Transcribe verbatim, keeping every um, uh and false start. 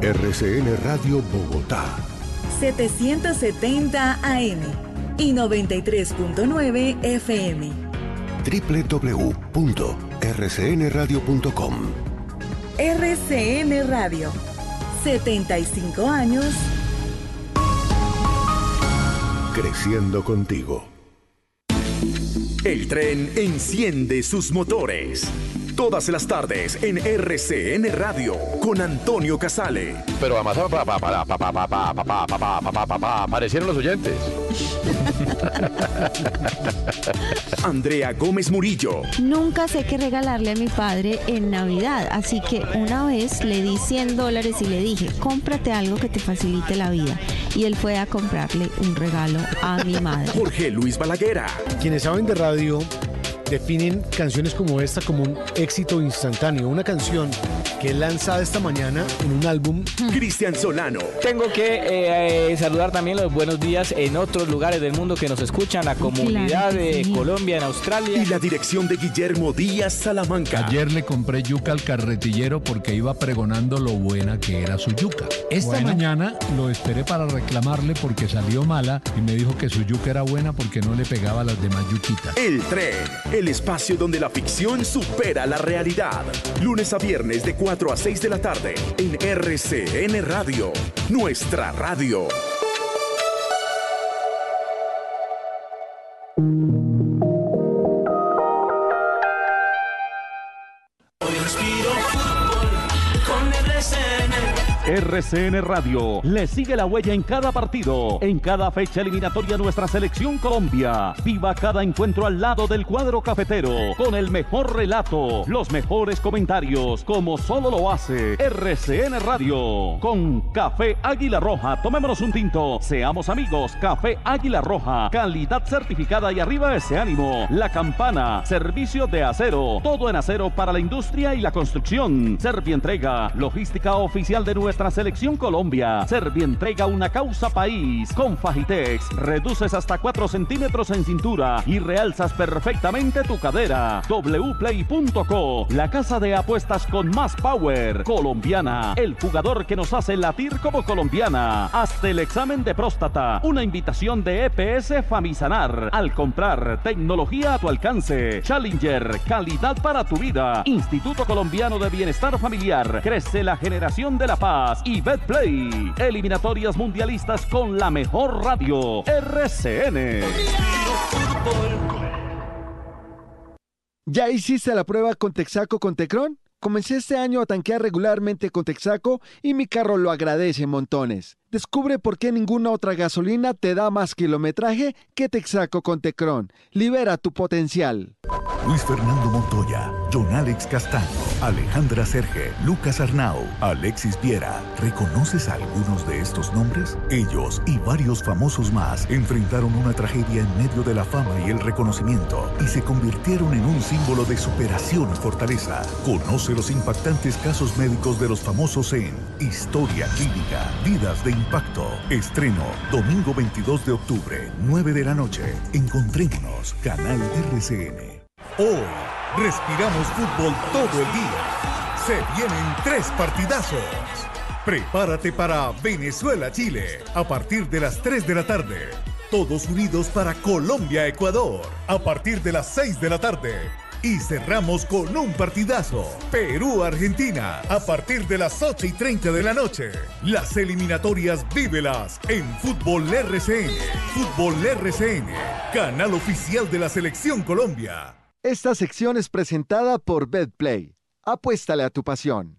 R C N Radio Bogotá. setecientos setenta A M y noventa y tres punto nueve F M. doble u doble u doble u punto r c n radio punto com. R C N Radio. setenta y cinco años. Creciendo contigo. El tren enciende sus motores. Todas las tardes en R C N Radio con Antonio Casale. Pero además aparecieron los oyentes. Andrea Gómez Murillo. Nunca sé qué regalarle a mi padre en Navidad, así que una vez le di cien dólares y le dije, cómprate algo que te facilite la vida. Y él fue a comprarle un regalo a mi madre. Jorge Luis Balaguer. Quienes saben de radio definen canciones como esta como un éxito instantáneo, una canción que es lanzada esta mañana en un álbum. Cristian Solano. Tengo que eh, eh, saludar también los buenos días en otros lugares del mundo que nos escuchan, la comunidad de sí. Colombia, en Australia. Y la dirección de Guillermo Díaz Salamanca. Ayer le compré yuca al carretillero porque iba pregonando lo buena que era su yuca. Esta bueno. mañana lo esperé para reclamarle porque salió mala y me dijo que su yuca era buena porque no le pegaba a las demás yuquitas. El tren, el espacio donde la ficción supera la realidad. Lunes a viernes de cuatro a seis de la tarde en R C N Radio, nuestra radio. Hoy respiro fútbol con R C N. R C N Radio le sigue la huella en cada partido, en cada fecha eliminatoria nuestra selección Colombia. Viva cada encuentro al lado del cuadro cafetero, con el mejor relato, los mejores comentarios, como solo lo hace R C N Radio. Con Café Águila Roja, tomémonos un tinto, seamos amigos. Café Águila Roja, calidad certificada y arriba ese ánimo. La Campana, servicio de acero, todo en acero para la industria y la construcción. Servientrega, logística oficial de nuestra Nuestra selección Colombia. Servientrega, una causa país. Con Fajitex, reduces hasta cuatro centímetros en cintura y realzas perfectamente tu cadera. w play punto co, la casa de apuestas con más power. Colombiana, el jugador que nos hace latir como colombiana. Hazte el examen de próstata. Una invitación de E P S Famisanar. Al comprar, tecnología a tu alcance. Challenger, calidad para tu vida. Instituto Colombiano de Bienestar Familiar. Crece la generación de la paz. Y Betplay, eliminatorias mundialistas con la mejor radio, R C N. ¿Ya hiciste la prueba con Texaco con Tecron? Comencé este año a tanquear regularmente con Texaco y mi carro lo agradece montones. Descubre por qué ninguna otra gasolina te da más kilometraje que Texaco con Tecron. Libera tu potencial. Luis Fernando Montoya, John Alex Castaño, Alejandra Serge, Lucas Arnau, Alexis Viera. ¿Reconoces a algunos de estos nombres? Ellos y varios famosos más enfrentaron una tragedia en medio de la fama y el reconocimiento y se convirtieron en un símbolo de superación y fortaleza. Conoce los impactantes casos médicos de los famosos en Historia Clínica, Vidas de Impacto. Estreno domingo veintidós de octubre, nueve de la noche. Encontrémonos, canal R C N. Hoy respiramos fútbol todo el día. Se vienen tres partidazos. Prepárate para Venezuela-Chile a partir de las tres de la tarde. Todos unidos para Colombia-Ecuador a partir de las seis de la tarde. Y cerramos con un partidazo, Perú-Argentina, a partir de las ocho y treinta de la noche. Las eliminatorias vívelas en Fútbol R C N. Fútbol R C N, canal oficial de la Selección Colombia. Esta sección es presentada por Betplay. Apuéstale a tu pasión.